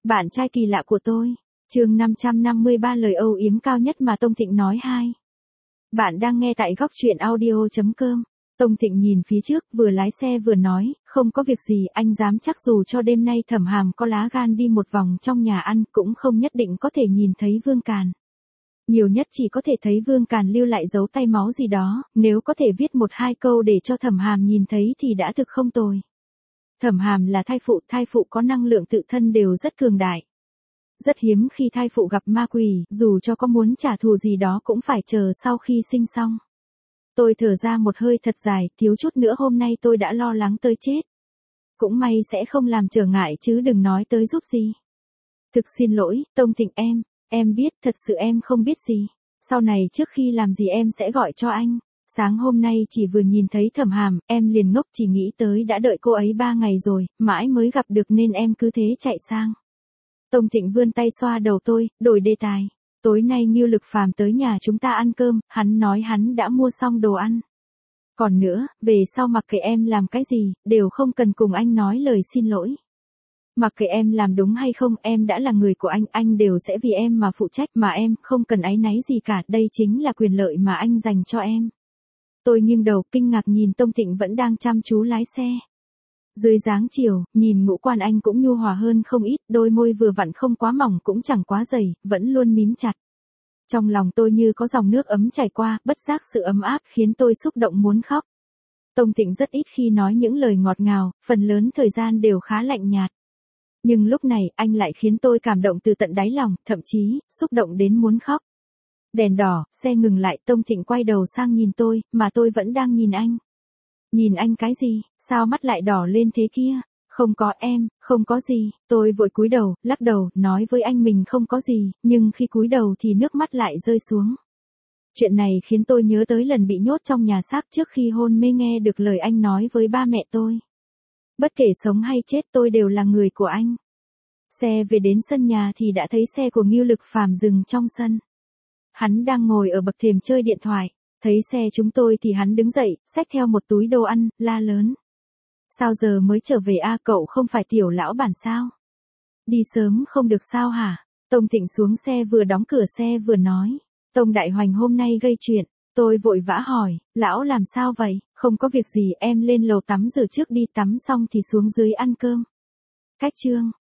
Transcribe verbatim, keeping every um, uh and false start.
Bạn trai kỳ lạ của tôi. Chương năm trăm năm mươi ba lời âu yếm cao nhất mà Tông Thịnh nói hai. Bạn đang nghe tại góc truyện audio chấm com. Tông Thịnh nhìn phía trước, vừa lái xe vừa nói, không có việc gì, anh dám chắc dù cho đêm nay Thẩm Hàm có lá gan đi một vòng trong nhà ăn, cũng không nhất định có thể nhìn thấy Vương Càn. Nhiều nhất chỉ có thể thấy Vương Càn lưu lại dấu tay máu gì đó, nếu có thể viết một hai câu để cho Thẩm Hàm nhìn thấy thì đã thực không tồi. Thẩm Hàm là thai phụ, thai phụ có năng lượng tự thân đều rất cường đại. Rất hiếm khi thai phụ gặp ma quỷ, dù cho có muốn trả thù gì đó cũng phải chờ sau khi sinh xong. Tôi thở ra một hơi thật dài, thiếu chút nữa hôm nay tôi đã lo lắng tới chết. Cũng may sẽ không làm trở ngại chứ đừng nói tới giúp gì. Thực xin lỗi, Tông Thịnh em, em biết, thật sự em không biết gì. Sau này trước khi làm gì em sẽ gọi cho anh. Sáng hôm nay chỉ vừa nhìn thấy Thẩm Hàm, em liền ngốc chỉ nghĩ tới đã đợi cô ấy ba ngày rồi, mãi mới gặp được nên em cứ thế chạy sang. Tông Thịnh vươn tay xoa đầu tôi, đổi đề tài. Tối nay Ngưu Lực Phàm tới nhà chúng ta ăn cơm, hắn nói hắn đã mua xong đồ ăn. Còn nữa, về sau mặc kệ em làm cái gì, đều không cần cùng anh nói lời xin lỗi. Mặc kệ em làm đúng hay không, em đã là người của anh, anh đều sẽ vì em mà phụ trách mà em không cần áy náy gì cả, đây chính là quyền lợi mà anh dành cho em. Tôi nghiêng đầu kinh ngạc nhìn Tông Thịnh vẫn đang chăm chú lái xe. Dưới dáng chiều, nhìn ngũ quan anh cũng nhu hòa hơn không ít, đôi môi vừa vặn không quá mỏng cũng chẳng quá dày, vẫn luôn mím chặt. Trong lòng tôi như có dòng nước ấm chảy qua, bất giác sự ấm áp khiến tôi xúc động muốn khóc. Tông Thịnh rất ít khi nói những lời ngọt ngào, phần lớn thời gian đều khá lạnh nhạt. Nhưng lúc này, anh lại khiến tôi cảm động từ tận đáy lòng, thậm chí, xúc động đến muốn khóc. Đèn đỏ, xe ngừng lại, Tông Thịnh quay đầu sang nhìn tôi, mà tôi vẫn đang nhìn anh. Nhìn anh cái gì, sao mắt lại đỏ lên thế kia? Không có em, không có gì, tôi vội cúi đầu, lắc đầu, nói với anh mình không có gì, nhưng khi cúi đầu thì nước mắt lại rơi xuống. Chuyện này khiến tôi nhớ tới lần bị nhốt trong nhà xác trước khi hôn mê nghe được lời anh nói với ba mẹ tôi. Bất kể sống hay chết tôi đều là người của anh. Xe về đến sân nhà thì đã thấy xe của Ngưu Lực Phàm dừng trong sân. Hắn đang ngồi ở bậc thềm chơi điện thoại, thấy xe chúng tôi thì hắn đứng dậy, xách theo một túi đồ ăn, la lớn. Sao giờ mới trở về a, cậu không phải tiểu lão bản sao? Đi sớm không được sao hả? Tông Thịnh xuống xe vừa đóng cửa xe vừa nói. Tông Đại Hoành hôm nay gây chuyện. Tôi vội vã hỏi, lão làm sao vậy? Không có việc gì, em lên lầu tắm rửa trước đi, tắm xong thì xuống dưới ăn cơm. Cách chương.